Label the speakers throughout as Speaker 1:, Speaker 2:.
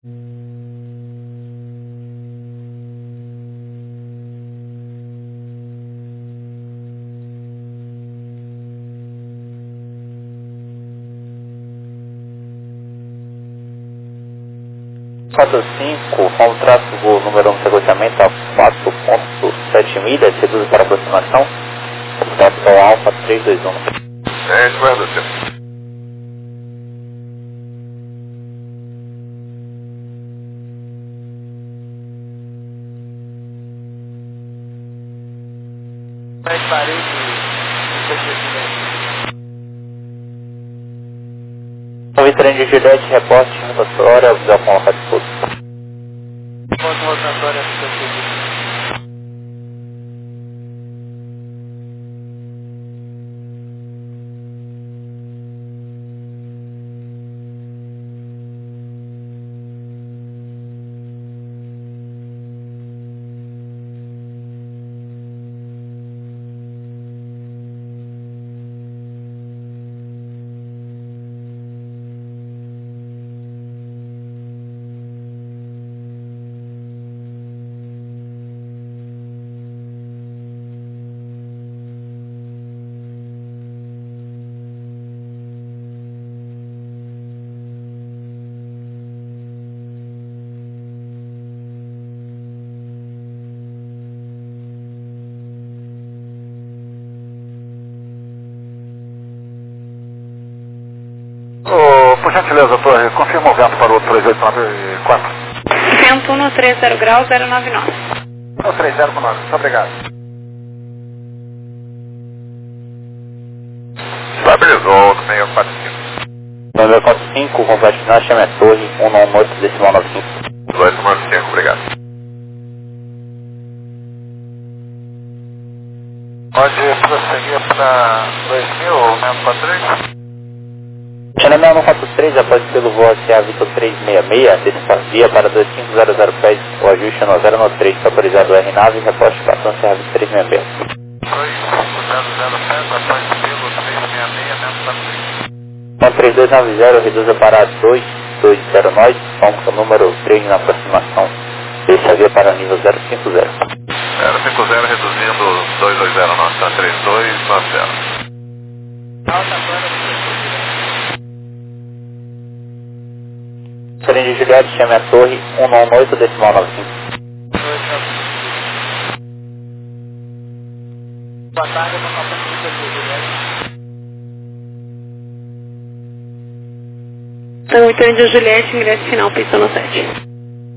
Speaker 1: 45, contrato voo número 1 de negociamento a 4.7 milhas, reduz para aproximação, computação Alfa 321.
Speaker 2: É, guarda o tempo.
Speaker 3: Parei de
Speaker 1: Nove trem de Juliette, reporte, rotatória, visão com Alfa de Sul.
Speaker 3: Foto rotatória do seu serviço.
Speaker 2: Por gentileza, torre, confirma o vento para o 3894.
Speaker 4: Vento 130 graus 099.
Speaker 2: 1309, muito obrigado. Estabilizou do 645.
Speaker 1: 945, complete final, chame a torre, 198, decimal 95.
Speaker 2: 1895, obrigado. Pode prosseguir para 2000, mesmo para 3?
Speaker 1: Chanel 143, após pelo voo SA Vitor 366, via para 2500 pés, o ajuste no 093, autorizado R9, reposte passando CA Vitor 366.
Speaker 2: 2500 pés, após pelo 366, mesmo para 3.
Speaker 1: Então 3290, reduza para 2209, vamos com o número 3 na aproximação, esse via para nível 050.
Speaker 2: 050 reduzindo 2209, está 3290.
Speaker 1: Trem de Juliette, chame a torre, 198, decimal 95.
Speaker 3: Boa tarde, eu vou passar por Juliette.
Speaker 4: Então, o trem de Juliette, ingresso final, pista no 7.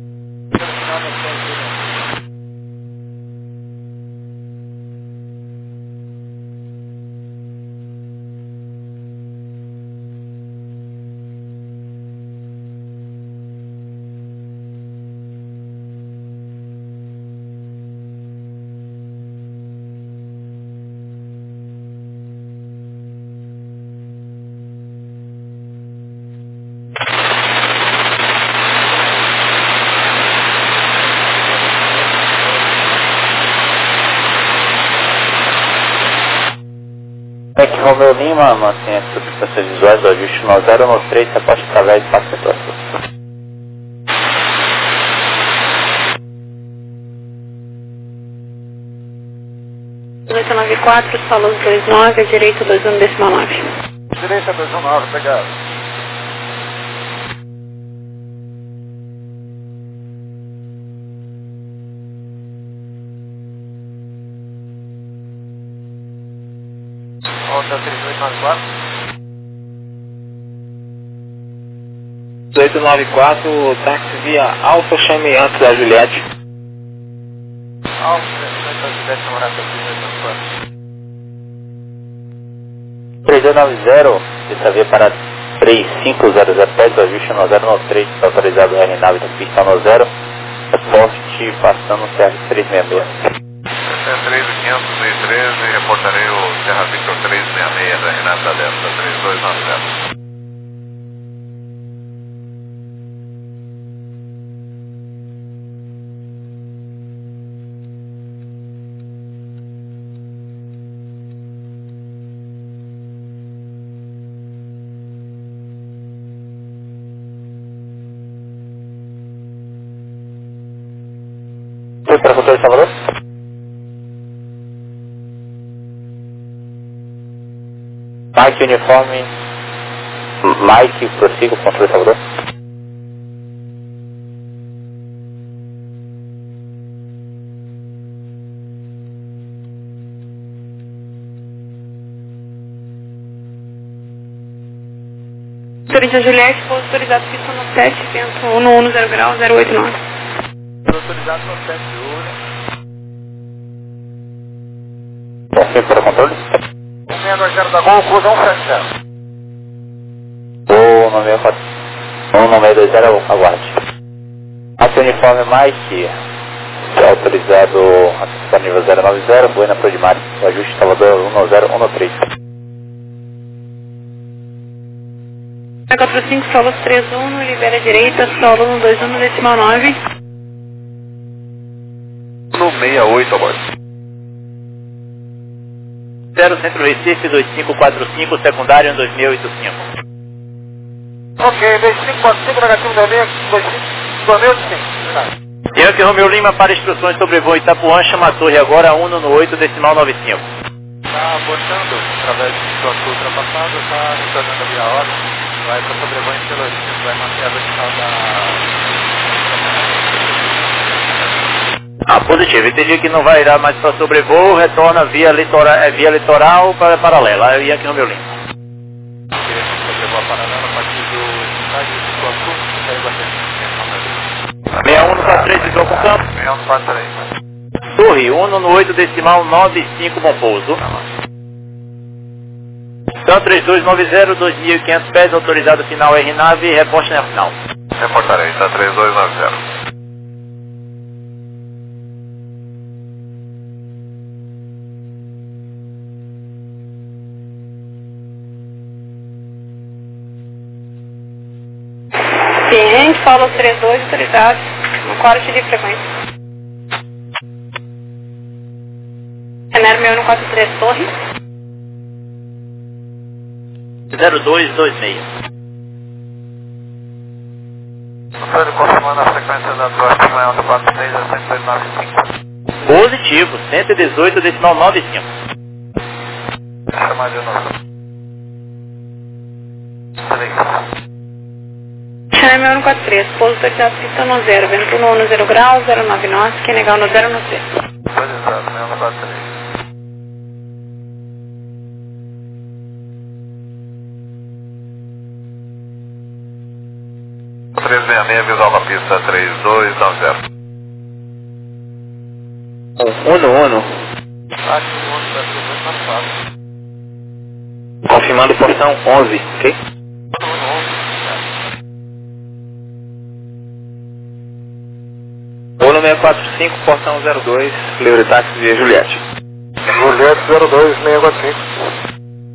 Speaker 1: Aqui Romeu Lima, mantém as substâncias visuais do ajuste no 093, reposte através de passo retorno.
Speaker 4: Direita 94, solos 29, direita 21, decimal 9.
Speaker 2: Direita 219, obrigado.
Speaker 3: Volta 3894.
Speaker 1: 1894, táxi via Alfa, chame antes da Juliette.
Speaker 3: Alfa, Juliette, namorada 3894.
Speaker 1: 3290, essa via para 3500 pés, o ajuste no 093, autorizado R9 da pista no 0, reposte passando o CR 366.
Speaker 2: 3.513, reportarei o Serra Victor 366 da Renata Delta 3290.
Speaker 1: Para controle de Salvador. Mike uniforme. Mike, prossiga o controle de Salvador.
Speaker 4: Autoriza Juliette, pouso autorizado, pista no 7, vento 110 grau, 089.
Speaker 3: Autorizado no 7,
Speaker 1: Confirme para controle.
Speaker 2: 620 da Gol, cruza 170.
Speaker 1: O 1620, aguarde. Aqui uniforme Mike, autorizado para nível 090, Buena Prodimar, o ajuste Salvador 1013.
Speaker 4: 45, solo 31, libera a direita, solo 121, decimal 9.
Speaker 2: No 68, aborto.
Speaker 1: 0 Centro Recife 2545, secundário 2085.
Speaker 2: Ok, 2545, negativo 2085.
Speaker 1: Yankee Romeu Lima para instruções sobre voo Itapuã, chama a torre agora 1 no 8, decimal 95.
Speaker 3: Está abortando através do sua ultrapassada, está retornando ali a hora, vai para sobrevoo em Pelourinho, vai manter a vertical da...
Speaker 1: Positivo. Entendi que não vai ir mais para sobrevoo, retorna via litoral para paralela. Aí Yankee Romeu Lima.
Speaker 3: Queremos sobrevoo paralela a partir do estádio de Ituaçu, que caiu bastante.
Speaker 1: 6143, visual com campo.
Speaker 2: 6143.
Speaker 1: Torre 1 no 8, decimal 95, bom pouso. Então 3290, 2.500 pés, autorizado final RNAV, reporte na final.
Speaker 2: Reportarei, tá 3290.
Speaker 4: Sim, solo 32, autorizado, no corte de frequência. Renero 6143, torre.
Speaker 1: 0226.
Speaker 2: Antônio, confirmando a frequência da Duarte Maior do 46 a 195.
Speaker 1: Positivo, 118, decimal 95.
Speaker 2: Chamar de novo. 3.
Speaker 4: Renero 6143, pouso autorizado, pista no 0, vento 110 grau, 099, que é legal no 0 no 3.
Speaker 2: Autorizado, 6143. 366, visual na pista 3290.
Speaker 1: 1 no 1.
Speaker 3: Acho que o outro vai ser mais fácil.
Speaker 1: Confirmando porção 11, ok? Bolo 645, porção 02, livre táxi via Juliette.
Speaker 2: Juliette 02645.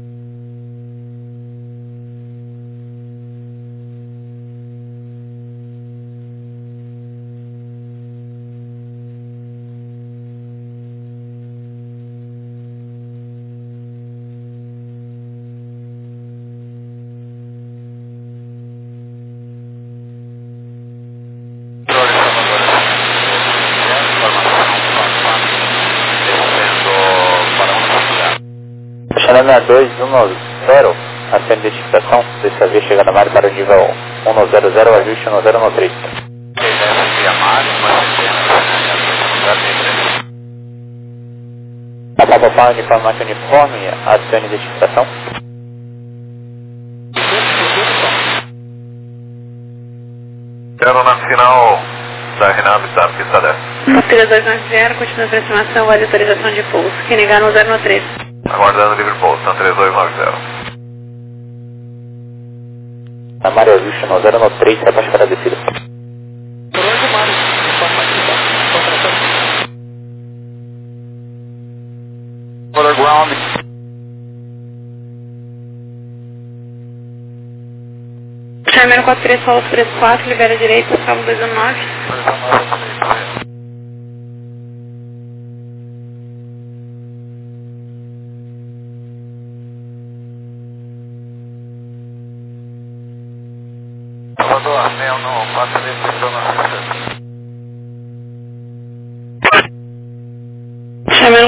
Speaker 1: Channel 6210, a sua identificação, dessa vez chegando a mar para o nível 100, ajuste 1013. Papapá, uniforme, uniforme, a sua identificação.
Speaker 2: Quero na final da RNAV da pista 10.
Speaker 4: 3290, continua a aproximação, vale autorização de pouso, que negar no 013.
Speaker 2: Aguardando livre pouso, tá 3290.
Speaker 1: A Maria ajuste 1013, reparte para a descida.
Speaker 2: For the ground.
Speaker 4: Channel 43, solo 34, libera a direita, cabo 219.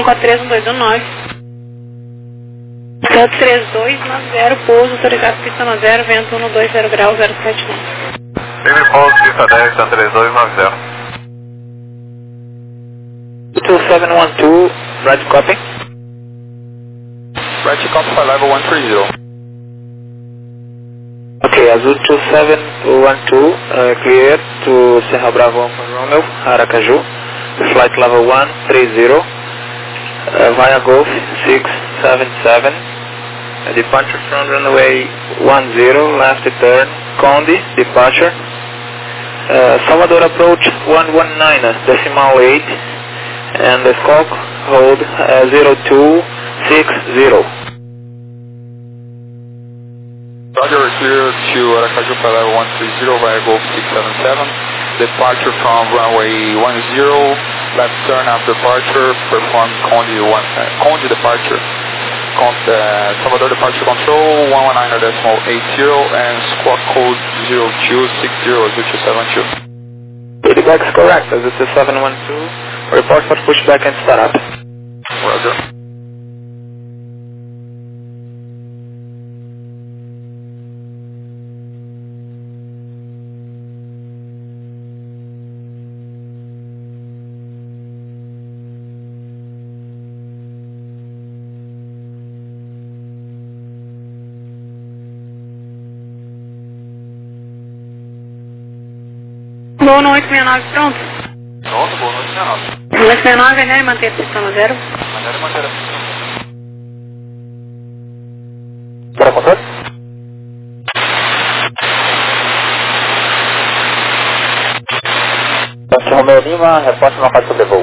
Speaker 4: 543-1219. Santos 3290, pouso autorizado pista no 0, vento 120 graus 079.
Speaker 2: Livre pouso, pista 10, Santos 3290.
Speaker 1: 2712, right copy.
Speaker 3: Right copy for level 130.
Speaker 1: Okay, Azul 2712, clear to Serra Bravo Alfa Romeo, Aracaju, flight level 130, via Golf 677, departure from runway 10, left turn, Conde, departure, Salvador approach 119, decimal 8, and the squawk hold 0260.
Speaker 3: Roger, clear to Aracaju for level 130 via Golf 677. Departure from runway 10, left turn after departure, perform Conde departure. Salvador departure control 119.80 and squawk code 0260 0272.
Speaker 1: Feedback is correct, as it's a 712, report for pushback and startup.
Speaker 3: Roger.
Speaker 4: Boa noite, 69, pronto.
Speaker 3: Pronto, boa noite, 69.
Speaker 4: 69, venha e manter a pista no 0.
Speaker 3: Maneira manter a pista.
Speaker 1: Para controle? Tanque Romeo Lima, reporte no local de sobrevoo.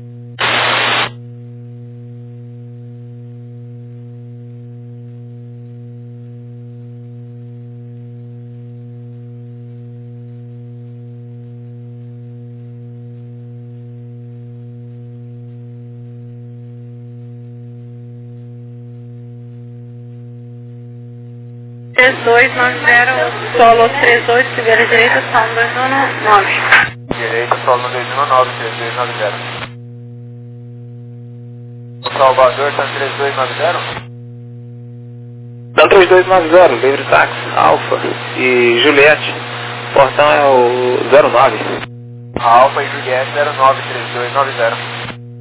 Speaker 4: Solo 32, primeira direita, são 219.
Speaker 2: Direita, solo 219, 3290. Salvador, Santos 3290.
Speaker 1: Então 3290, livre táxi, Alfa e Juliette, portão é o 09.
Speaker 2: Alfa e Juliette 093290.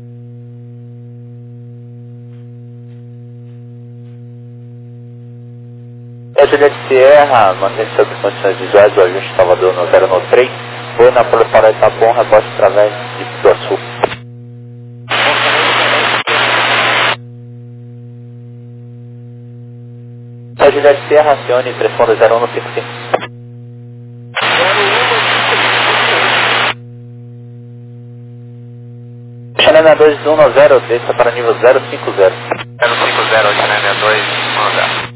Speaker 1: É Juliette Sierra, mantém sobre condições visuais do ajuste Salvador no 093, foi na Prolifar Itapom, reporte através de Iguaçu. É Juliette Sierra, acione 3.0155. Xanana 2110, desça para nível 050.
Speaker 2: 050, Xanana 210.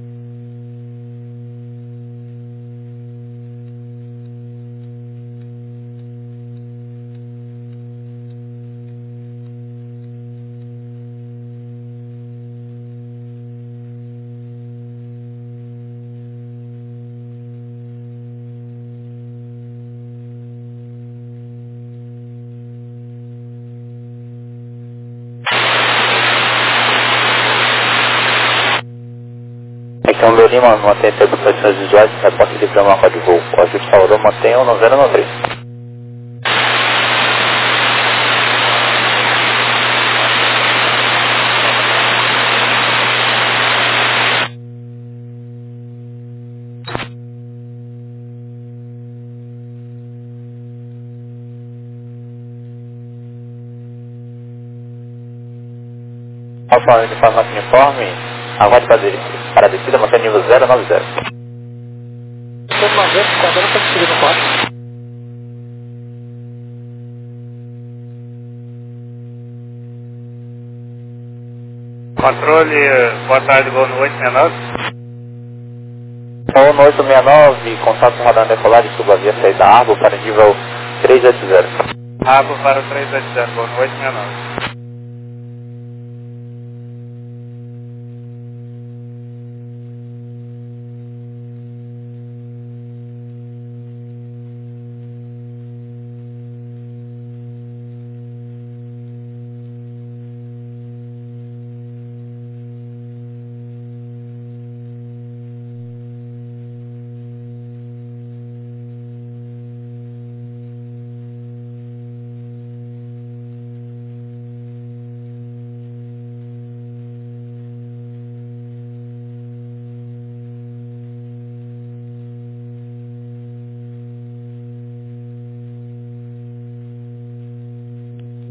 Speaker 1: Então, meu Lima mantém sobre condições visuais, reporte de programa de voo. O ajuste Salvador mantém o 093. Alfa, uniforme, aguarde para a descida, mantém nível 090.
Speaker 3: Vamos lá ver, quando ela está subindo no 4.
Speaker 2: Controle, boa tarde, boa noite, 69.
Speaker 1: Boa noite, 69, contato radar decolar de subavia saída Arbo para nível 380.
Speaker 2: Rabo para o 380, boa noite, 69.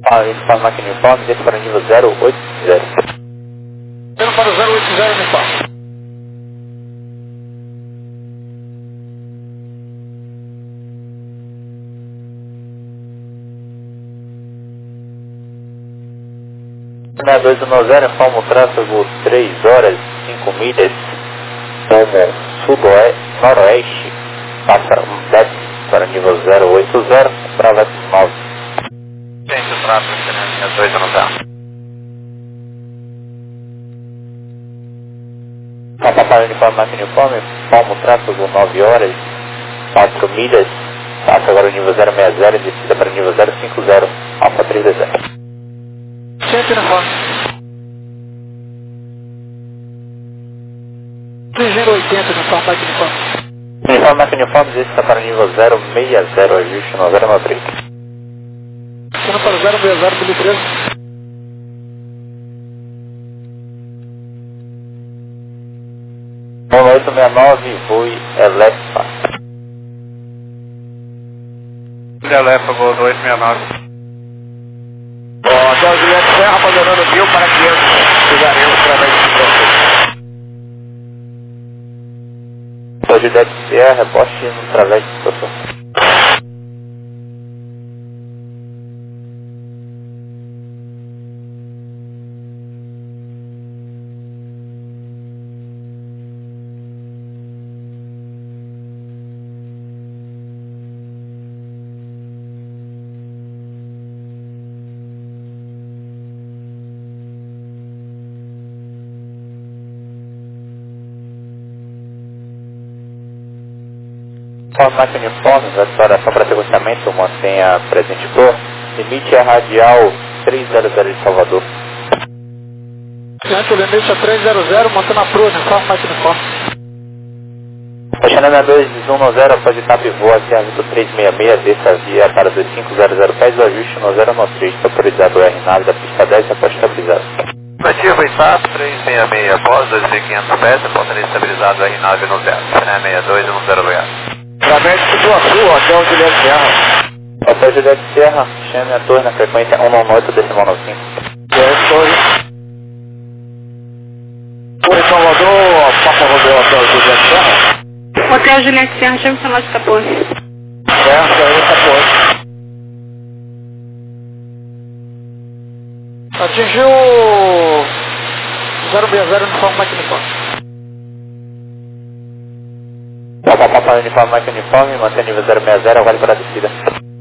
Speaker 1: Uniforme máquina uniforme, desce para o nível 080.
Speaker 2: Sendo para o 080 uniforme.
Speaker 1: Na 210, informa o tráfego 3 horas 5 milhas como sudoeste, passa desce para o nível 080, Bravo 9.
Speaker 3: Gente, o tráfego na linha 210.
Speaker 1: Papai uniforme máquina uniforme, informa o tráfego 9 horas 4 milhas, passa agora o nível 060 e descida para o nível 050, Alfa 320.
Speaker 2: Sempre uniforme. Dirigindo 80 uniforme máquina uniforme.
Speaker 1: Uniforme máquina uniforme, descida para o nível 060, ajuste no 093.
Speaker 2: Sendo para o 060, Billy 13.
Speaker 1: No 869, voe Elefa.
Speaker 3: Elefa, gol 269.
Speaker 2: Hotel Juliette Serra, abandonando 1000 para 500. Chegaremos através de situação.
Speaker 1: Hoje deve ser rebote no través de situação. Uniforme máquina uniforme, só para sequenciamento, mantenha presente cor. Limite é radial 300 de Salvador.
Speaker 2: Diante o limite é 300, mantendo a proa, uniforme máquina uniforme.
Speaker 1: Fechando na 2110, pode estar pivô até a ruta 366, desça a via para 2500 pés, o ajuste no 093, autorizado o R-Nave da pista 10 após estabilizado.
Speaker 3: Nativo ITAP 366 após 2.500 pés, portaria estabilizado R9 no 0. 62 e 10 lugar.
Speaker 2: Através de Iguaçu, Hotel Juliette Serra.
Speaker 1: Hotel Juliette Serra, chame a torre na frequência 198.95.
Speaker 2: Torre. Torre Salvador, Papa Rodeu, Hotel Juliette Serra.
Speaker 4: Hotel Juliette Serra, chame o celular de Capone.
Speaker 2: Certo, aí está por. Atingiu 060 uniforme máquina uniforme.
Speaker 1: Papai uniforme máquina uniforme, mantém nível 060, vale para a descida.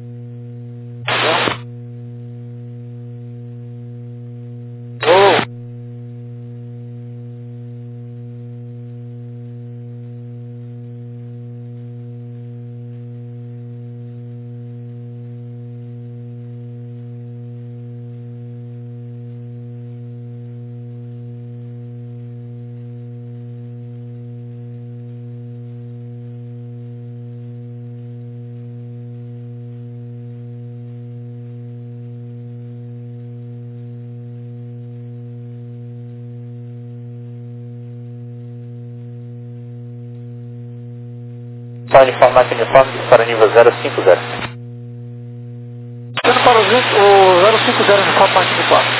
Speaker 1: Uniforme máquina uniforme, para nível 050.
Speaker 2: Sendo para o 050 uniforme máquina uniforme.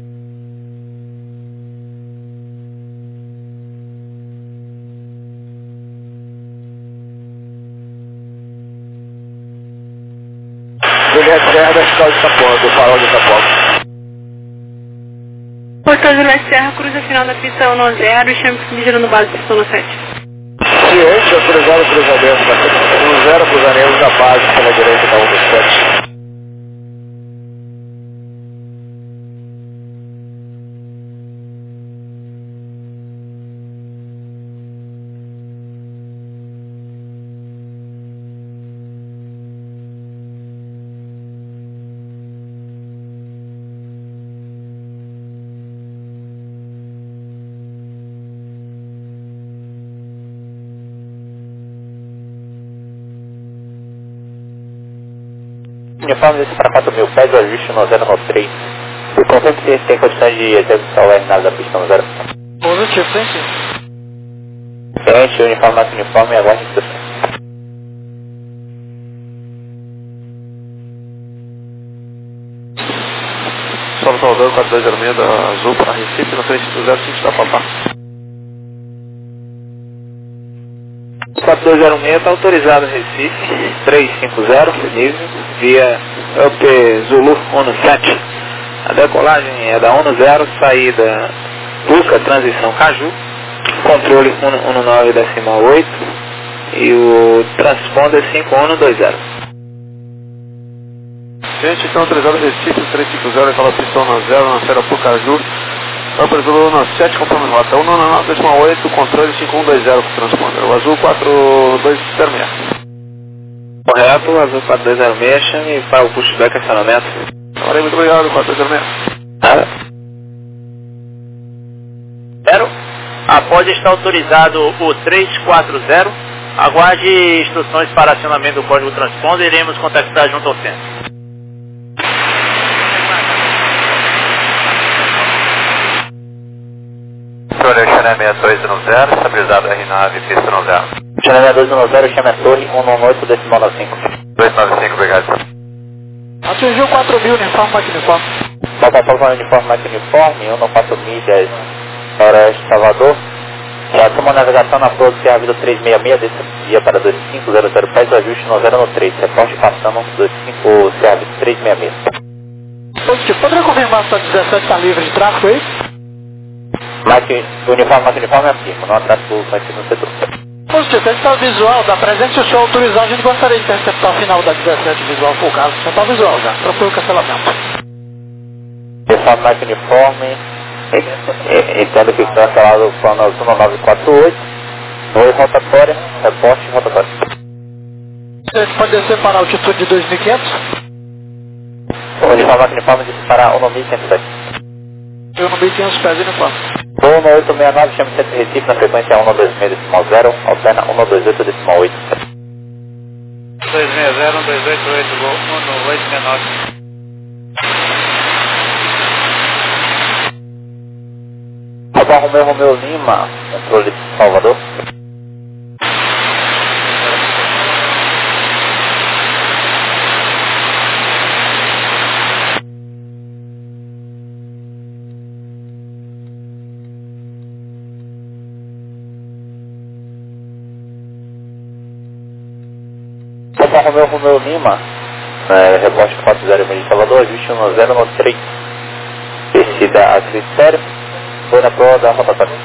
Speaker 2: Juliette Serra da Escola de Itapuã, do farol de Itapuã.
Speaker 4: Hotel Juliette Serra, cruza final da pista 110 e chame o girando base pista 17.
Speaker 2: Ciente, autorizado o cruzamento, mas 10 cruzaremos na base pela direita da 127.
Speaker 1: Uniforme desse para 4.000 pés, o ajuste no 093. O conjunto tem condições de execução o R-Nave da pista no 0.
Speaker 2: Positivo, frente.
Speaker 1: Frente, uniforme máquina uniforme e aguarde a instrução.
Speaker 3: Salvador 4206 da Azul para Recife, no 350 da Papá.
Speaker 1: 4206 está autorizado Recife, 350, livre, via UP Zulu 17. A decolagem é da 10, saída Busca, transição Caju, controle 19,8 e o transponder 5120.
Speaker 3: Gente, então autorizado Recife, 350, aquela pistão na 0, na Serra Pucaju. Autorizado na 7, conforme rota 199,8, controle 5120 com transponder. O azul 4206.
Speaker 1: Correto, o azul 4206, chame para o pushback acionamento.
Speaker 3: Agora, muito obrigado, 4206.
Speaker 1: Nada.
Speaker 5: Após estar autorizado o 340, aguarde instruções para acionamento do código transponder, iremos contactar junto ao centro.
Speaker 2: Torre Xané 6210, estabilizado R9, pista no 0.
Speaker 1: Xané 6210, chame a torre 198,95.
Speaker 2: 295, obrigado.
Speaker 3: Atingiu 4.000, uniforme, uniforme.
Speaker 1: Papai, uniforme, 1,4 milhas noroeste Salvador. Assuma a navegação na proa do CA Vida 366, descia para 2500 pés, o ajuste no 0 no 3. Reporte passando o CA Vida 366.
Speaker 3: Positivo, poderia confirmar se a 17 está livre de tráfego aí?
Speaker 1: Uniforme afirma, não há tráfego aqui no setor.
Speaker 3: Positivo, esse está visual, da presente, se o senhor autorizar, a gente gostaria de interceptar o final da 17 visual, por caso. Já está visual já, procura o cancelamento.
Speaker 1: Uniforme, entendo que foi cancelado o plano 1948, oi rotatória, reporte rotatória.
Speaker 3: Você pode descer para a altitude de 2.500?
Speaker 1: Uniforme disparar 1.107.
Speaker 3: Eu no 1.500 pés, uniforme.
Speaker 1: 1869, chame centro Recife na frequência 126,0, alterna 128,8.
Speaker 5: 260, 288, gol 1869.
Speaker 1: Papa Romeu Lima, controle de Salvador. Papa Romeu Lima, reporte 40 de Salvador, ajuste 10 no 3. Descida a critério. Foi na prova da rotatória.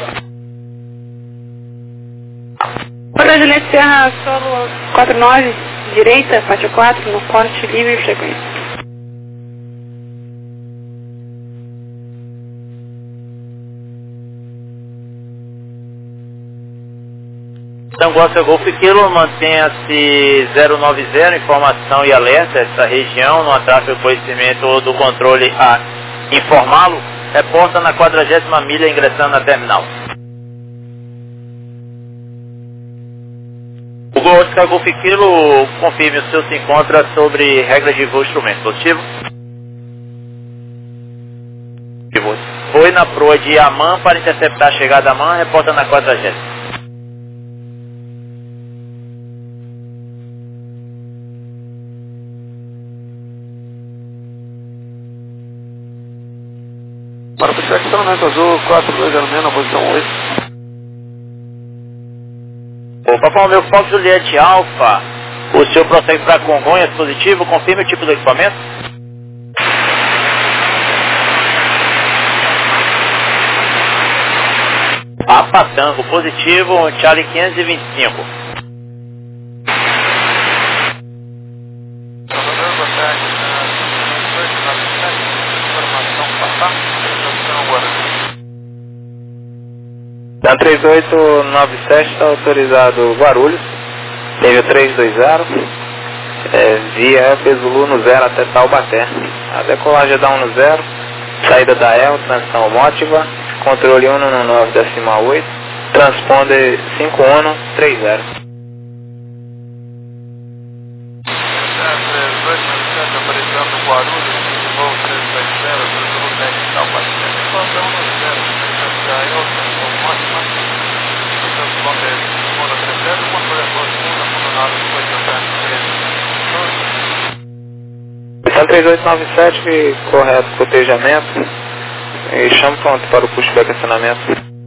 Speaker 4: Porto Juliette Serra Solo 49, direita, pátio 4, no porte livre e frequência.
Speaker 5: Tangossa Golf Kilo, mantenha-se 090, informação e alerta, essa região, no tráfego de conhecimento do controle a informá-lo, reporta na 40ª milha ingressando na terminal. O Oscar Golf Kilo, confirme o seu se encontra sobre regras de voo instrumento. Positivo? Foi na proa de Amman para interceptar a chegada a Amman, reporta na 40ª.
Speaker 3: Para o estacionamento azul 4206 na posição 8.
Speaker 5: O Papai Romeu Fox Juliette Alpha, o senhor prossegue para Congonhas, positivo, confirme o tipo do equipamento. Papatango, positivo, Charlie 525.
Speaker 1: Da 3897 está autorizado Guarulhos, teve o 320, via Pesulu no 0 até Taubaté. A decolagem é da 10, saída da EL, transição Mótiva, controle 199,8, transponder 5130. Hotel 3897, correto, cotejamento. E chamo pronto para o pushback acionamento.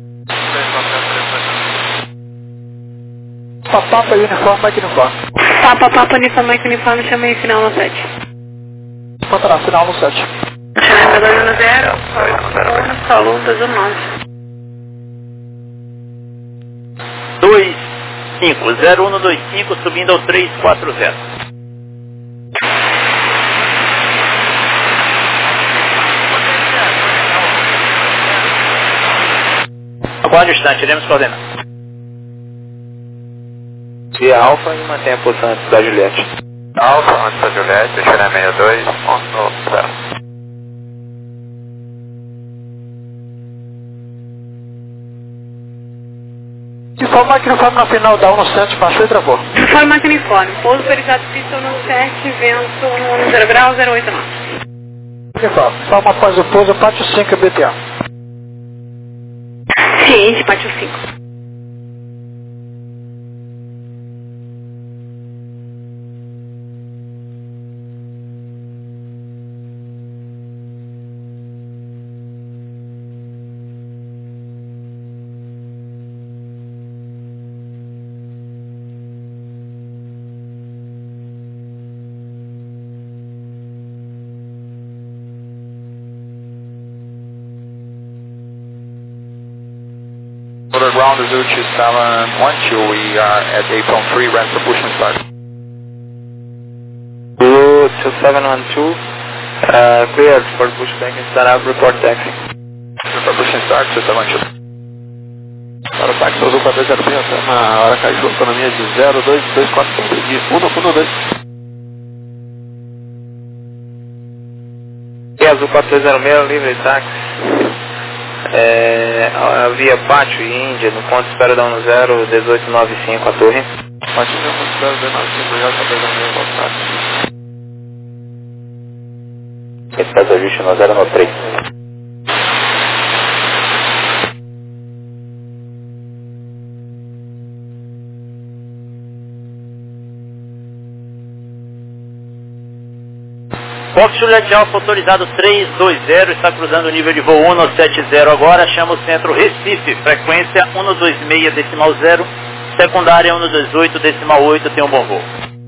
Speaker 3: Papa uniforme, Mike uniforme.
Speaker 4: Papa uniforme, Mike uniforme, chamei final no 7.
Speaker 3: Contará, final no 7.
Speaker 4: Chamei 210, solo 219.
Speaker 5: 250125, subindo ao 340. Aguarde o instante, iremos coordenar.
Speaker 1: Via Alfa e mantenha a posição antes da Juliette.
Speaker 2: Alfa, antes da Juliette, Xerém 62, 0.
Speaker 3: Informe, Mike uniforme na final, dá 1 no 7, baixou e travou.
Speaker 4: Uniforme, Mike uniforme. Pouso autorizado pista no 7, vento no 0 grau, 089.
Speaker 3: Uniforme, informe após o pouso, pátio 5 BTA.
Speaker 4: Ciente, pátio 5.
Speaker 2: Order ground is 2712, we are at Apron 3, ready for pushing start.
Speaker 1: 2712, cleared for pushback and start up, report taxi.
Speaker 2: For pushing start, 272.
Speaker 3: Para o táxi Azul 420, na hora caiu autonomia de 0224 de 112.
Speaker 1: E Azul 4206, livre táxi. Via Pátio e Índia, no ponto de espera da 10, 1895, a torre.
Speaker 3: Pátio mesmo, ponto de espera da 1895, já está pegando o táxi.
Speaker 1: Esse faz ajuste no 093.
Speaker 5: Fox Juliette Alfa autorizado 320, está cruzando o nível de voo 170 agora, chama o centro Recife, frequência 126.0, secundária 128.8, tem um bom voo.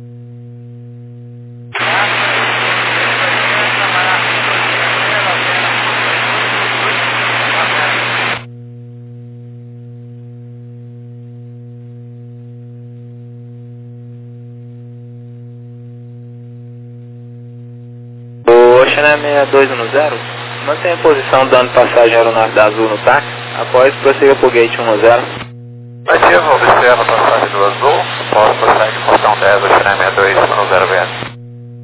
Speaker 1: Ocean 6210, mantenha a posição dando passagem à aeronave da Azul no táxi, após prossiga por gate 10.
Speaker 2: Ativo, observa a passagem do Azul, após prossegue portão 10, Xerém 62, 10 VS.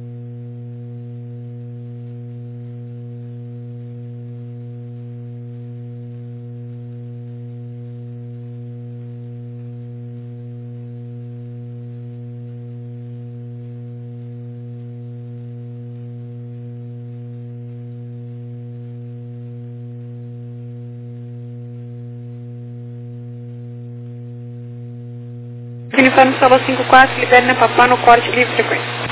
Speaker 4: Uniforme solo 54, libere na Papá no corte livre frequência.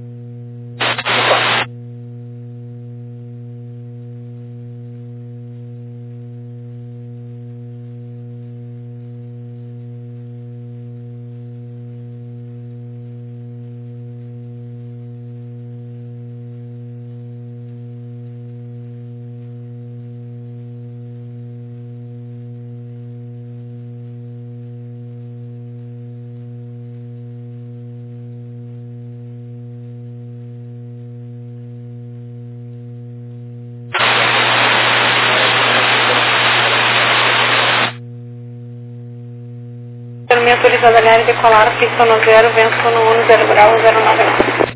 Speaker 4: Autonomia autorizada a área decolar, pista no 0, vento no 10 grau, 099.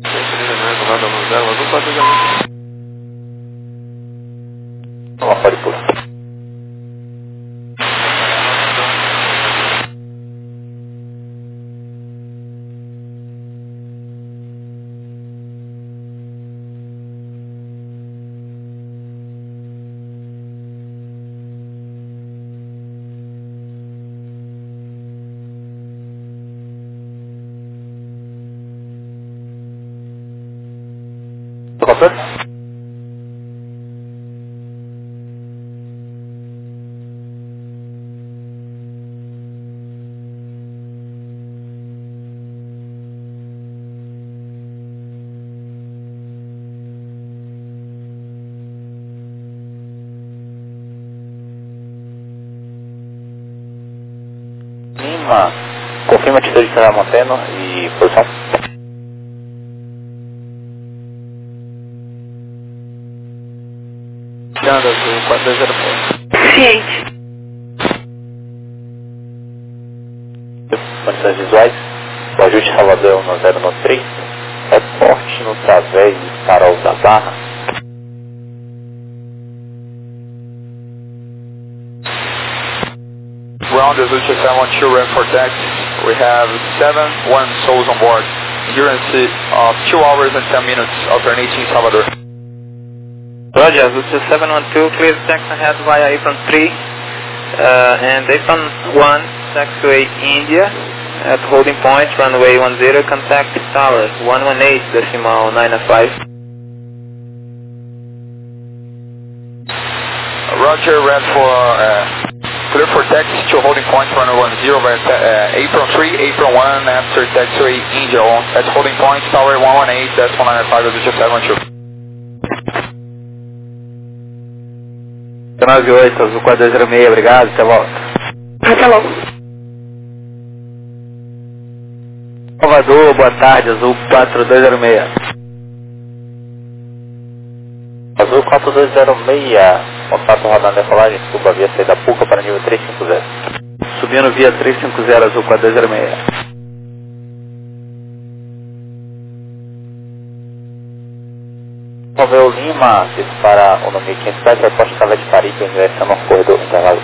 Speaker 1: Vamos pode pular. controle? Lima, confirma a atitude que você está mantendo e posição.
Speaker 3: Anda, Azul 4206.
Speaker 4: Ciente.
Speaker 1: Condições visuais, o ajuste Salvador é 1093, reporte no Través e Farol da Barra.
Speaker 2: Ground Azul 712, ready for taxi. We have 71 souls on board. Endurance of 2 hours and 10 minutes, alternating Salvador.
Speaker 5: Roger, Azul 712, clear taxi ahead via apron 3 and apron 1, taxiway India at holding point, runway 10, contact tower 118.905.
Speaker 2: Roger, red for clear for taxi to holding point, runway 10, apron 3, apron 1 after taxiway India at holding point, tower 118.905, Azul 712.
Speaker 3: 98, Azul 4206, obrigado, até volta.
Speaker 4: Até logo.
Speaker 3: Salvador, boa tarde, Azul 4206.
Speaker 1: Azul 4206, contato rodando decolagem, suba via saída Puca para nível 350.
Speaker 3: Subindo via 350, Azul 4206.
Speaker 1: Romeu Lima, para o nome 507, reposta Calé de Paris, ingressando no corredor intervalo.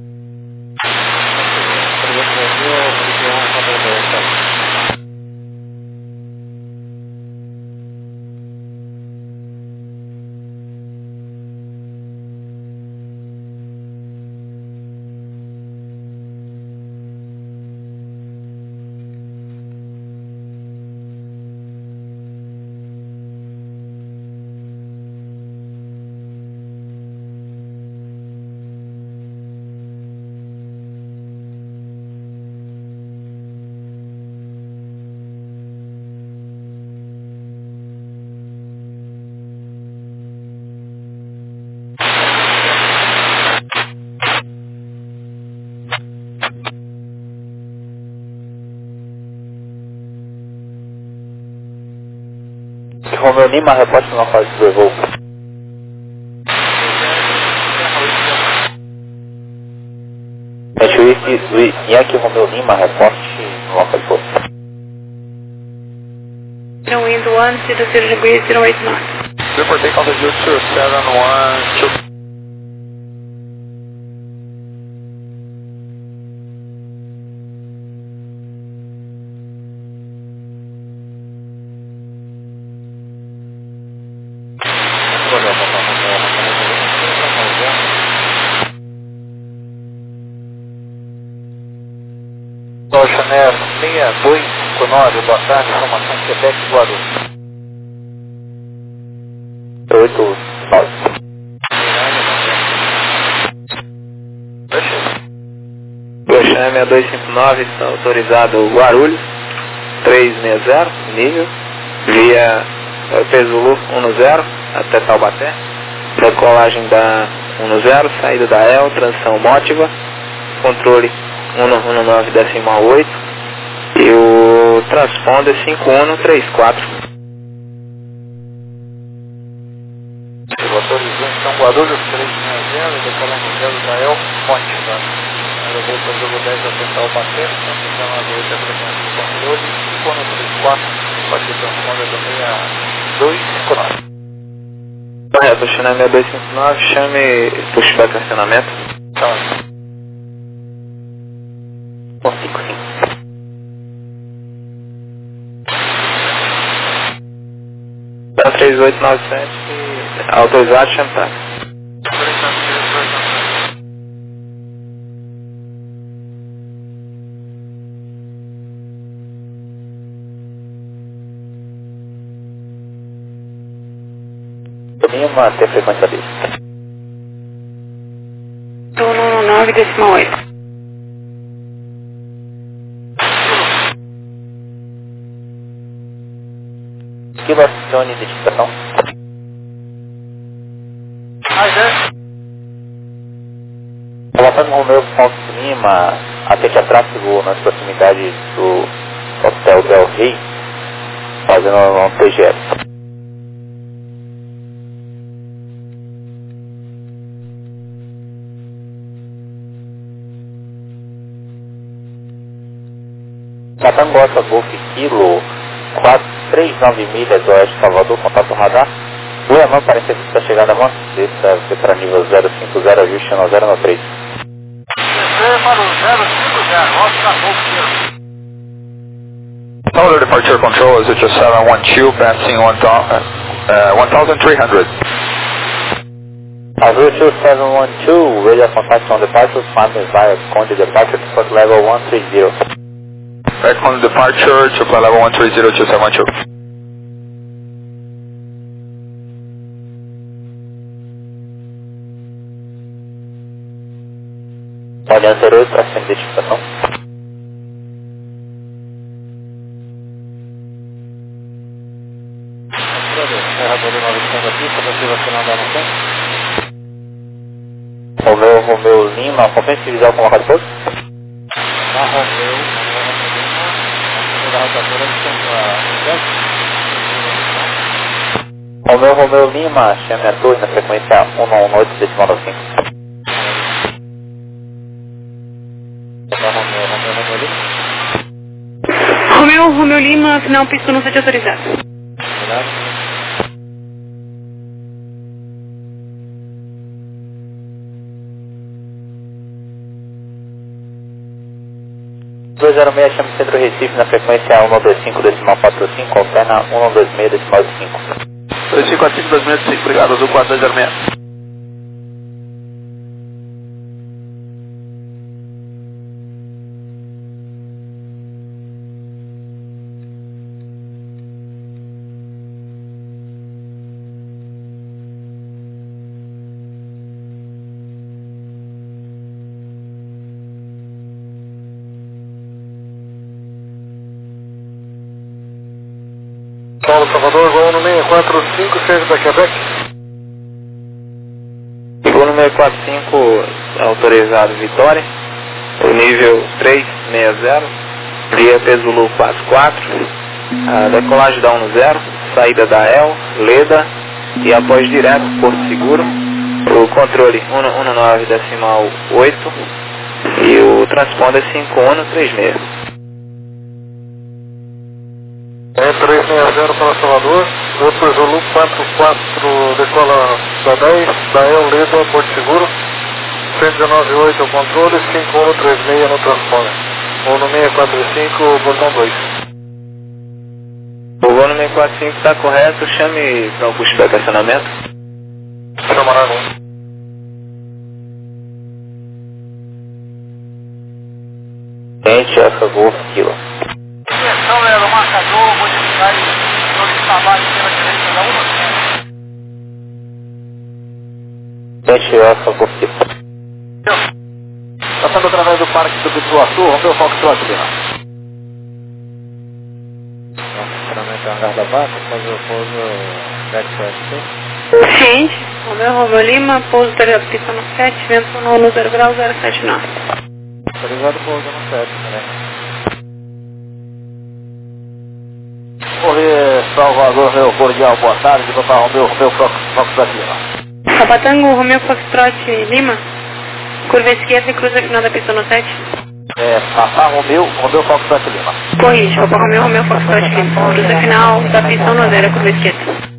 Speaker 1: Romeu Lima, reposta no local de voo. Yankee Romeu Lima, reporte no local de voo.
Speaker 4: No wind 100 degrees 08 knots.
Speaker 2: Clear for takeoff Azul 712.
Speaker 3: Chanel 6259, boa tarde, informação Quebec, Guarulhos.
Speaker 1: 89.
Speaker 5: Chanel 6259, está autorizado Guarulhos 360, nível, via Pesulu 10 até Taubaté, decolagem da 10, saída da EL, transição mótiva, controle 119.8 e o transponder 5134.
Speaker 3: Autorizou então Guarulhos 360, decolagem 0 da El, Mótica. Aeroporto jogo 10 até Taubaté, transição a 8 a frequência do controle, 5134, pode ser transponder do 6259.
Speaker 5: Correto, China 6259, chame pushback acionamento.
Speaker 3: Então,
Speaker 1: 155.
Speaker 5: Tá 3897, autorizado, chame tá.
Speaker 1: Lima, tem frequência livre.
Speaker 4: 119,8.
Speaker 1: Kilo, acione identificação. Relatando Romeu Fox Lima, atente a tráfego nas proximidades do Hotel Del Rey, fazendo um TGF. Catangossa Golf Kilo, 439 milhas oeste de Salvador, contato radar. Goiamã, para entrevista chegada a mão, desça para nível 050, ajuste no 093.
Speaker 3: Para o 050, Oscar Golf Kilo.
Speaker 2: Tower departure control is at 712, passing 1,300.
Speaker 1: Azul 2712, radio contact on departure, climbing via Conde departure to flight level 130.
Speaker 2: Back on departure to flight level 130 to 712.
Speaker 1: Aliança 08, para sem identificação. Romeu Lima, compensa visual com local de pouso? Romeu Lima, chame a torre na frequência 118,95.
Speaker 4: Romeu Lima, final pista não seja autorizado.
Speaker 1: .206, chame Centro Recife na frequência 125,45, alterna 126,5.
Speaker 3: 2545, obrigado, Azul 4206. Paulo Salvador, voo no 645, seja da Quebec.
Speaker 1: Voo no 645, autorizado Vitória, o nível 360, via Pesulu 44, a decolagem da 10, saída da El, Leda e após direto Porto Seguro, o controle 119,8 e o transponder 5136.
Speaker 3: 360 para Salvador, outro Zulu 44 decola da 10, da El Leda, Porto Seguro, 119,8 o controle, 5136 no transponder. Ou no 645, botão 2.
Speaker 1: O voo no 645 está correto, chame para o custo de estacionamento.
Speaker 3: Chamará não.
Speaker 1: Gente, Oscar Golf Kilo.
Speaker 3: Direção era o marcador, modificar e solicitar abaixo pela direita da 1.
Speaker 1: Gente, Oscar Golf Kilo.
Speaker 3: Passando através do Parque do Bituaçu, Romeu Foxtrot Lima. Funcionamento hangar da vaca, fazer o pouso backflash.
Speaker 4: Ciente, Romeu Lima, pouso da pista no 7, vento no 0 grau 079.
Speaker 3: Autorizado pouso no 7, né? Correr Salvador, meu cordial, boa tarde, papai Romeu Foxtrot Lima.
Speaker 4: Capatango, Romeu Foxtrot Lima, curva esquerda e cruza final da pista no 7.
Speaker 3: Papai Romeu Foxtrot Lima.
Speaker 4: Corrige, Papai Romeu Foxtrot Lima, cruza final da pista 10, curva esquerda.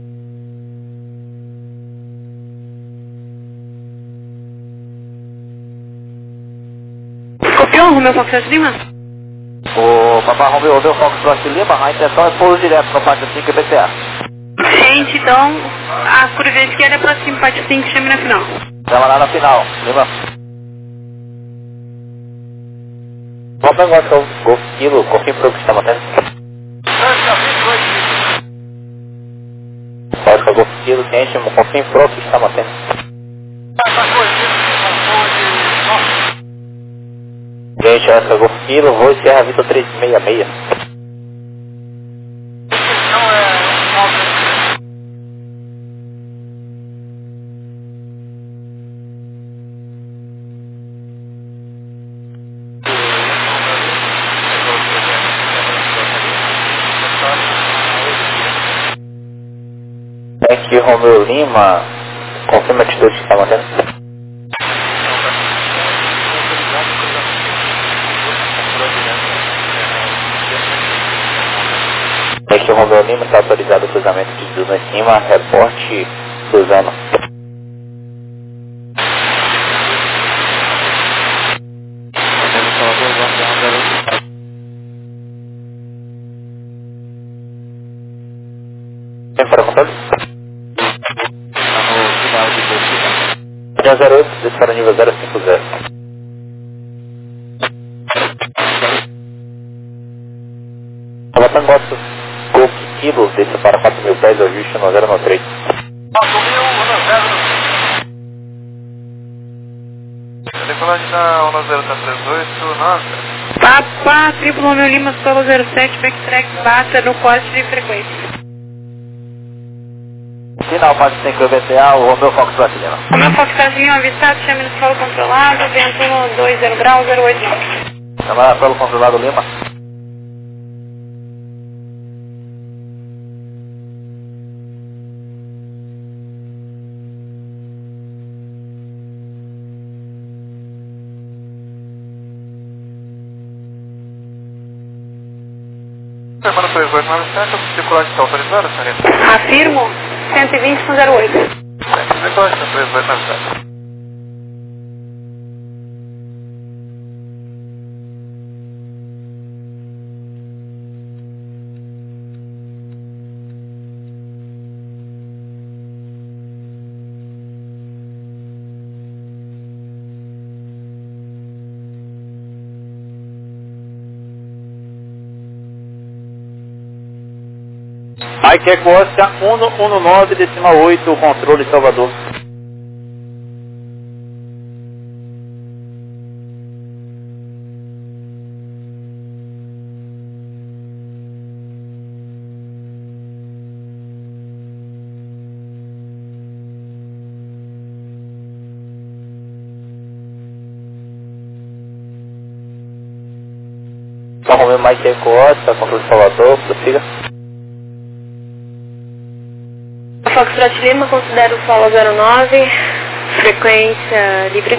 Speaker 4: Copiou, Romeu Foxtrot Lima?
Speaker 3: O papai Romeu Foxtrot Lima, a intenção é pouso direto para o Pátio 5 e BTA.
Speaker 4: Gente, então, a curva esquerda é próxima ao Pátio 5, chame na final.
Speaker 3: Chama lá na final, Lima.
Speaker 1: Vamos agora para o Golf Kilo, confirme para o que está mantendo. Oscar Alfa Golf Kilo, ciente, confirme pronto, está mantendo. Ciente, Alfa Golf Kilo, voo Sierra Vitor 366. Aqui Romeu Lima, confirma a atitude que está mantendo. Aqui Romeu Lima, está autorizado o cruzamento de Duno em cima, reporte cruzando. Tem para controle? 08, desce para nível 050. Tangoto, Golf Kilo, desce para 4.000 pés, ajuste no 093.
Speaker 3: Decolagem da 1038, nossa.
Speaker 4: Papa, triplo Romeu Lima, solo 07, backtrack, bata no corte de frequência.
Speaker 1: Final, fase 5 BTA, o Romeu Fox Brasileiro.
Speaker 4: Romeu Fox Brasileiro, avistado, chame no solo controlado, vento 120 graus, 089.
Speaker 1: Chamada solo controlado Lima.
Speaker 3: Semana 3897, a decolagem está autorizada, senhorita?
Speaker 4: Afirmo, 120 com 08.
Speaker 3: Decolagem está 3897.
Speaker 5: Mike Costa 119,8, controle Salvador.
Speaker 1: Romeu Mike Costa, controle Salvador, prossiga.
Speaker 4: Foxtrot Lima, considero o solo 09, frequência livre.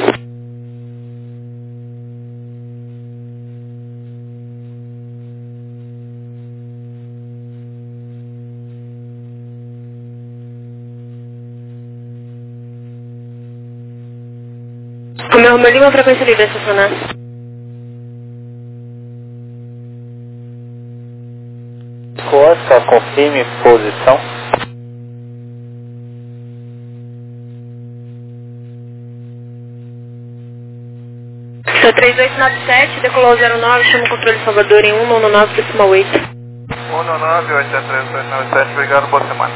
Speaker 4: Romeu Lima, frequência livre, estacionar.
Speaker 1: Costa, confirme posição.
Speaker 4: Seu 3897, decolou 09, chama o controle Salvador em 119,8.
Speaker 3: 119-83897, obrigado, boa semana.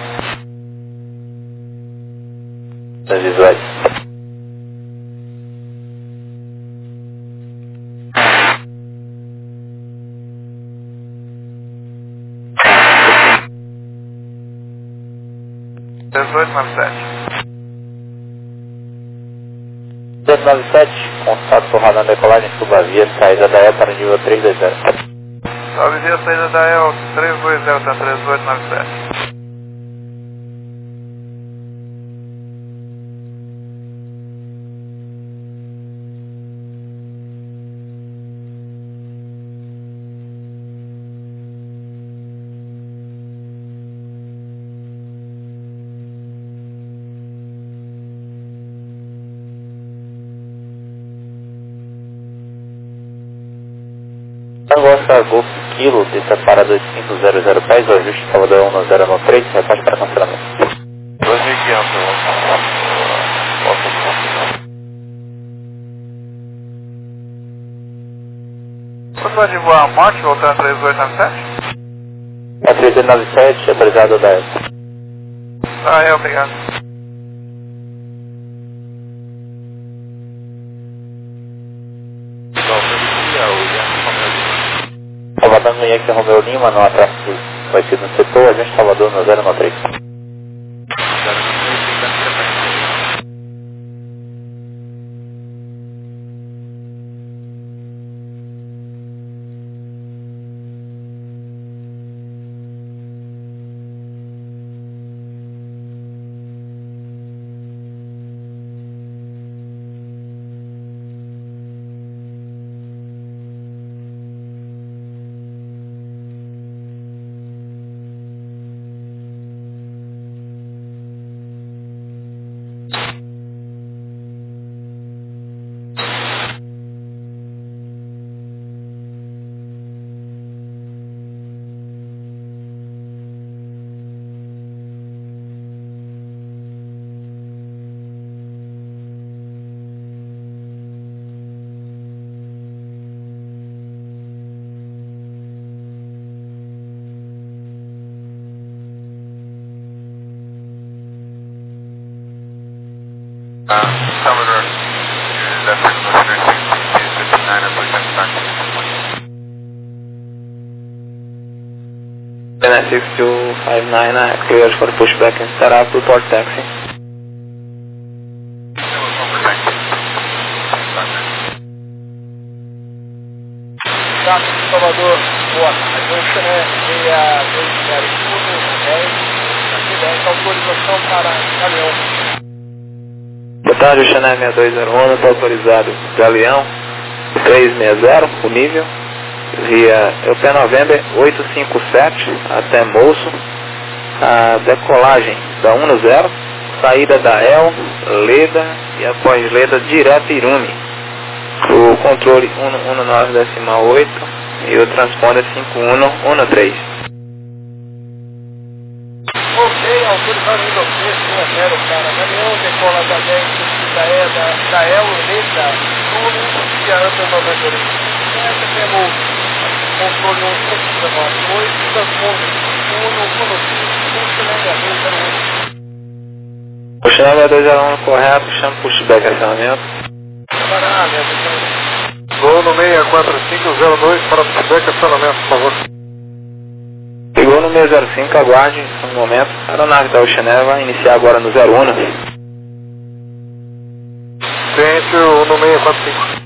Speaker 1: Nas visuais. Contato radar decolagem, suba via, saída da E para o nível 320.
Speaker 3: Sobe via, saída da E, 320, tá 3897.
Speaker 1: Tangosta Golf Kilo, desça para 2500 pés, o ajuste Salvador 1093, reparte para cancelamento.
Speaker 3: 2500, Quando vai de voar a morte, voltar a 3897?
Speaker 1: É 3897, autorizado da S.
Speaker 3: Obrigado.
Speaker 1: Salvador no Yankee Romeo Lima, no atraso vai ser no setor, a gente Salvador no 093.
Speaker 2: Salvador, left Northwestern 659 and Bluetooth
Speaker 6: Net 6259 cleared for pushback and start up to port taxi.
Speaker 3: Salvador, boa tarde. O Chané 6201 10, autorização para caminhão.
Speaker 6: Boa tarde, o Chané 6201 está autorizado Galeão 360, o nível, via European November 857 até Moço, a decolagem da 10, saída da El, Leda e após Leda direto Irume, o controle 119.8 e o transponder 5113.
Speaker 3: Ok, autorizado nível 360, cara. Caminhão decola da 10, da El, Leda, Irume e a European November 857, temos controle 119.8, transponder 5113,
Speaker 6: O Chané 6201 correto, chama pushback acionamento.
Speaker 3: Vou no 64502 para pushback acionamento, por favor.
Speaker 6: Ligou no 605, aguarde um momento. A aeronave da Oceaneer vai iniciar agora no 01.
Speaker 3: Frente no 645.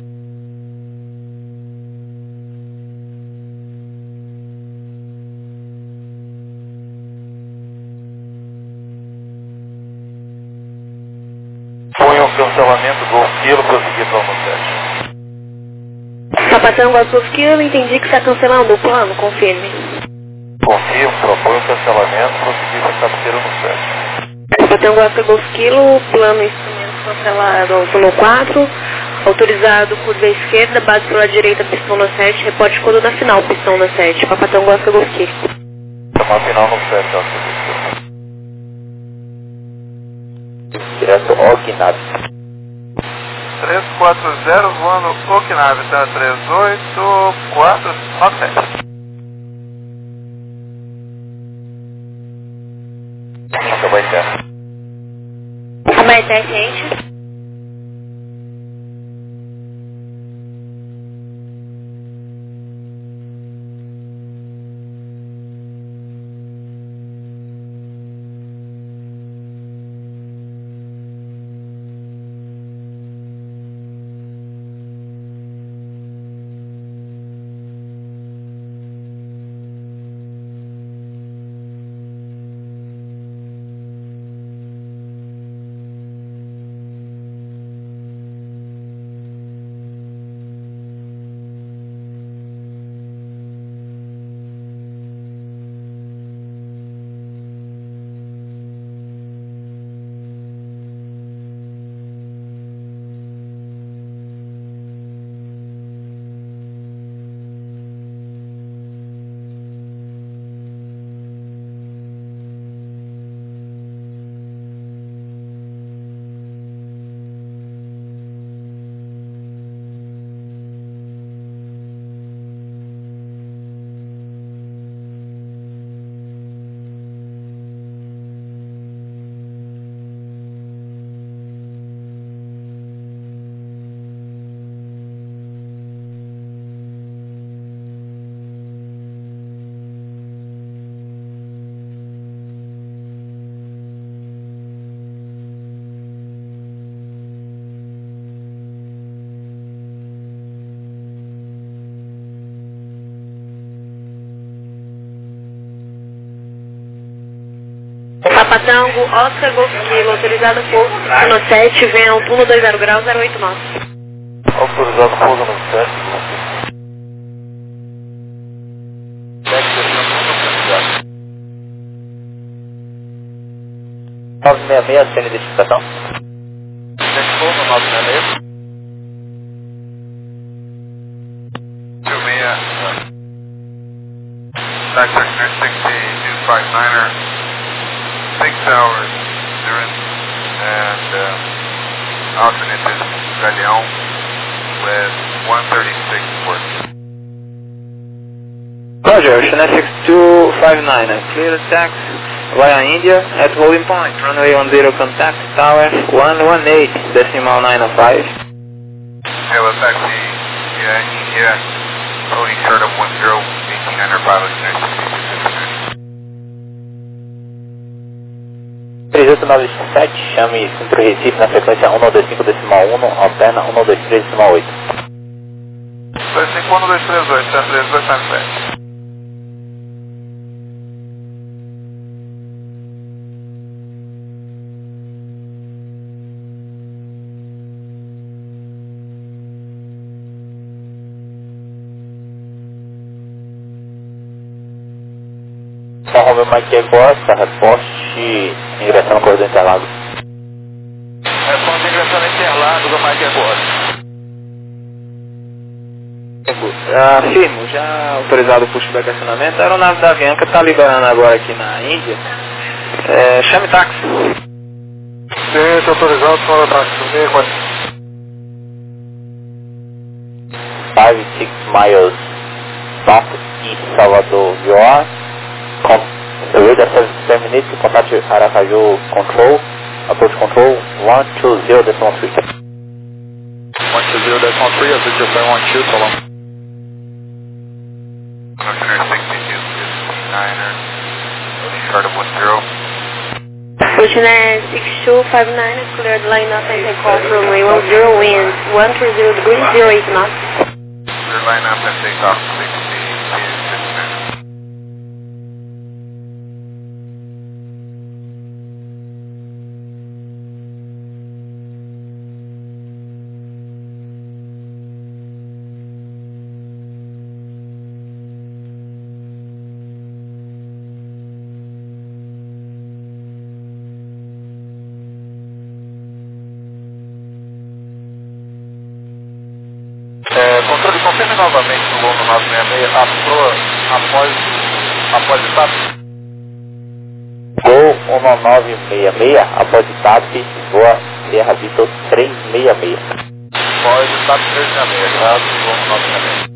Speaker 1: Põe o cancelamento Golf Kilo, prosseguir para o 7.
Speaker 4: Sapatão Golf Kilo, entendi que está cancelando o plano, confirme.
Speaker 1: Confirmo, propõe o cancelamento, prosseguir para cabeceira no 7.
Speaker 4: Sapatão Golf Kilo, plano instrumento cancelado no 4, autorizado curva esquerda, base pela direita, pistão no 7, reporte quando da final, pistão no 7, Sapatão Golf Kilo.
Speaker 1: Chamar final no 7, ó. Direto Okinawa.
Speaker 3: 340 voando Okinawa, tá? 3847.
Speaker 1: Abaité.
Speaker 4: Abaité, gente. Papatango, Oscar Golf Kilo, autorizado pouso no 7, vem altura 20 graus, 08 nós.
Speaker 1: Autorizado pouso no 7. 966, sem identificação. 966.
Speaker 2: 6259er, 6 hours endurance, and alternate is Galeão with 136 port.
Speaker 6: Roger, Ocean 6259, clear tax via India at holding point, runway 10 contact, tower 118, decimal 905.
Speaker 2: Yeah, let's taxi, India, holding short of 10, 1800 pilot, next to
Speaker 1: 3897, chame Centro Recife na frequência 1125.1, alterna 1123.8.
Speaker 2: 251-238, 73277.
Speaker 1: São Romeu Mike Costa, reporte ingressando no corredor Interlagos.
Speaker 2: Reporte ingressando em Interlagos, o Mike Costa.
Speaker 6: Firmo, já autorizado o pushback de acionamento. A aeronave da Avianca está liberando agora aqui na Índia. Chame táxi.
Speaker 3: Sim, autorizado para o táxi.
Speaker 1: 56 miles northeast Salvador, Goa. The radar service terminated, contact Aracaju control, approach control 120.3.
Speaker 2: 120.3, I'll put your flight 12, so long. Oceaner 6259er, loading short of 10.
Speaker 4: Oceaner 6259 is cleared line up and take off runway 10, wind 130 degrees, 08 knots.
Speaker 2: Clear line up and take off 60. Controle, confirme novamente no voo no 966 após etapa.
Speaker 1: Gol 1966, após TAP, voa Sierra Vitor 366.
Speaker 2: Após etapa 366, tá? Voo no 966.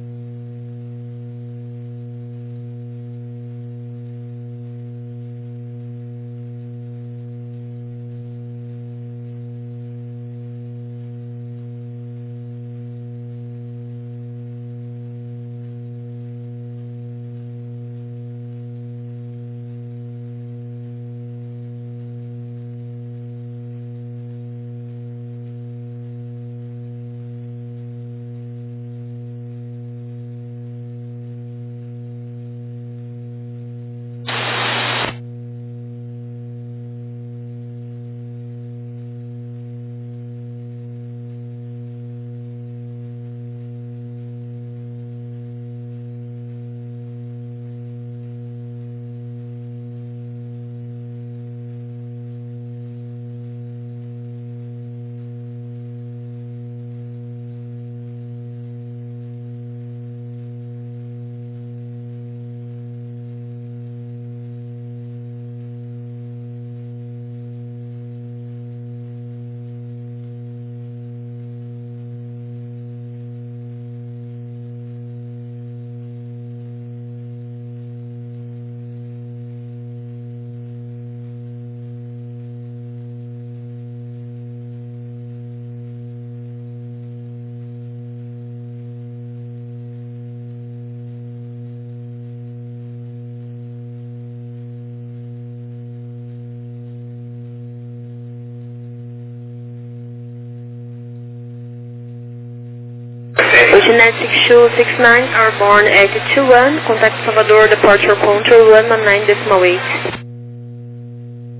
Speaker 4: Oceanet 6269, airborne 821, contact Salvador, departure control 119.8.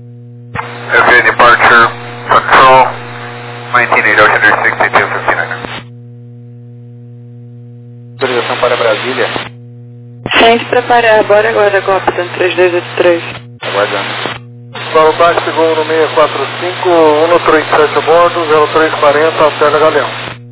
Speaker 2: FA departure, control, 198 Ocean 6259.
Speaker 3: Autorização para Brasília.
Speaker 7: Gente, preparar, bora agora, Gopton 3283.
Speaker 3: Aguardando.
Speaker 8: Solo baixo, segundo 645, 137 a bordo, 0340, Até Galeão.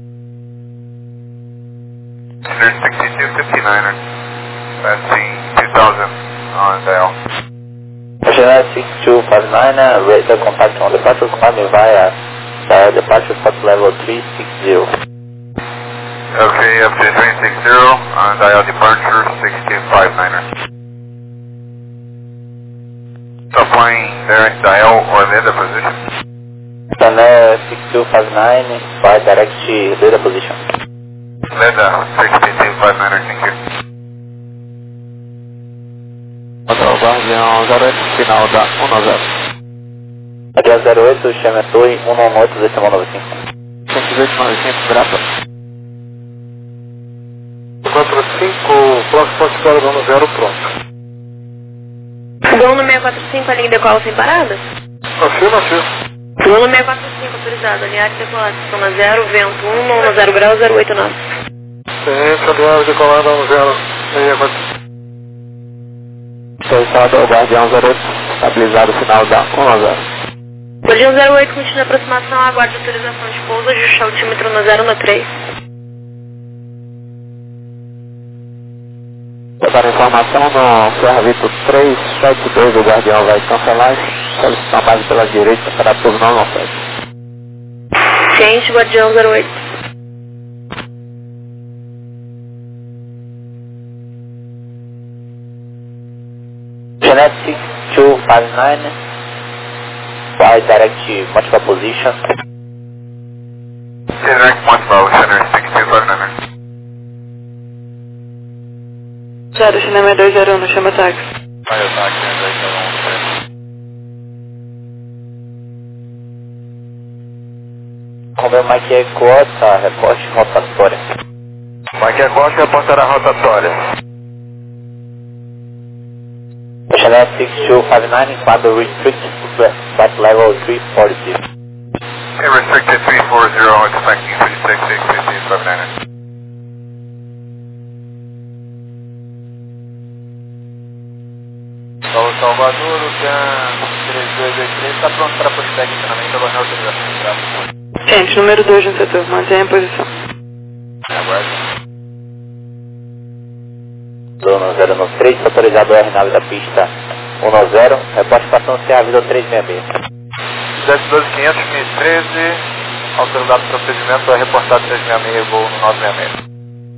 Speaker 2: 6259, passing 2000 on dial.
Speaker 1: Ocean 6259, radar contact on departure, climbing via departure flight level 360.
Speaker 2: Okay, up to 360, on dial departure 6259. Applying direct dial or leader position.
Speaker 1: Channel 6259, by direct leader position.
Speaker 2: Leader 6259, thank you.
Speaker 3: Hotel Guardião 08, final da 10.
Speaker 1: Guardião 08, chame a torre 118, decimal 95.
Speaker 3: 118.900, grapa.
Speaker 8: 45, próximo ponto de carga 0, pronto.
Speaker 4: Voo no 645, a linha decola sem parada?
Speaker 8: Afirmativo.
Speaker 4: Voo no 645, autorizado, alinhar e decolar, zona 0, vento 1, 10 graus, 08 knots.
Speaker 8: Ciência, alinhado, decolado, 645.
Speaker 3: Autorizado Guardião 08, estabilizado final da 10.
Speaker 4: Guardião 08, continua a aproximação, aguarde autorização de pouso, ajustar o altímetro no 0 no 3.
Speaker 3: Para informação, no Serra Vitor 372, o Guardião vai cancelar, solicitação base pela direita para povo não ofende.
Speaker 4: Ciente, Guardião 08.
Speaker 1: Genet 6259, by direct multiple position.
Speaker 2: Direct multiple, center 6259.
Speaker 7: Zero, cinema 201, chama táxi.
Speaker 2: Vai o táxi, 201.
Speaker 1: Como é Mike Eco, reporte rotatória.
Speaker 2: Mike Eco, reportará rotatória.
Speaker 1: Channel 6259, Fabio restrict flight level 340.
Speaker 2: Restricted 340, expecting 366, 1559. Salvador, o CAN 3223 está pronto para postar aqui também, para guardar autorização de tráfego.
Speaker 7: Gente, número 2 no setor, mantenha a posição.
Speaker 2: Aguarde.
Speaker 1: Zona 093, autorizado R9 da pista 10, reporte passando Serra Vitor 366.
Speaker 2: 712-500, 2013, autorizado o procedimento, vai reportar 366, voo no 966.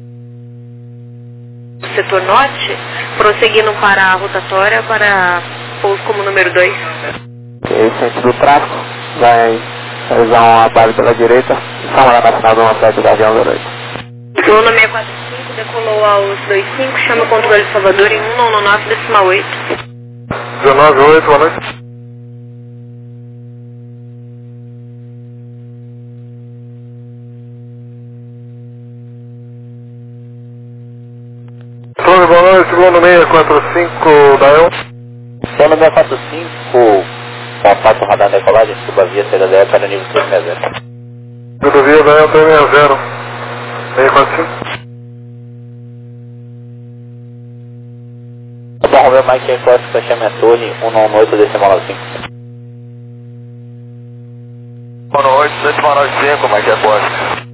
Speaker 4: Setor norte, prosseguindo para a rotatória para pouso como número 2.
Speaker 3: Ok, centro do tráfego, vai realizar uma base pela direita, sala nacional do Oceano do Guardião 08.
Speaker 4: Voo no 645, decolou aos 25, chama o controle de Salvador em 199 decimal 8.
Speaker 8: 19,8, boa noite. Torre, boa noite, segundo 645, Dael.
Speaker 1: Zona 645, contato radar decolagem, suba via CDDE para nível 360.
Speaker 8: Rodovia Dael 360, 645.
Speaker 1: Bom, Romeo Mike Eco, fechamento torre 118, decimal 95.
Speaker 2: 118, decimal 95, Mike Eco.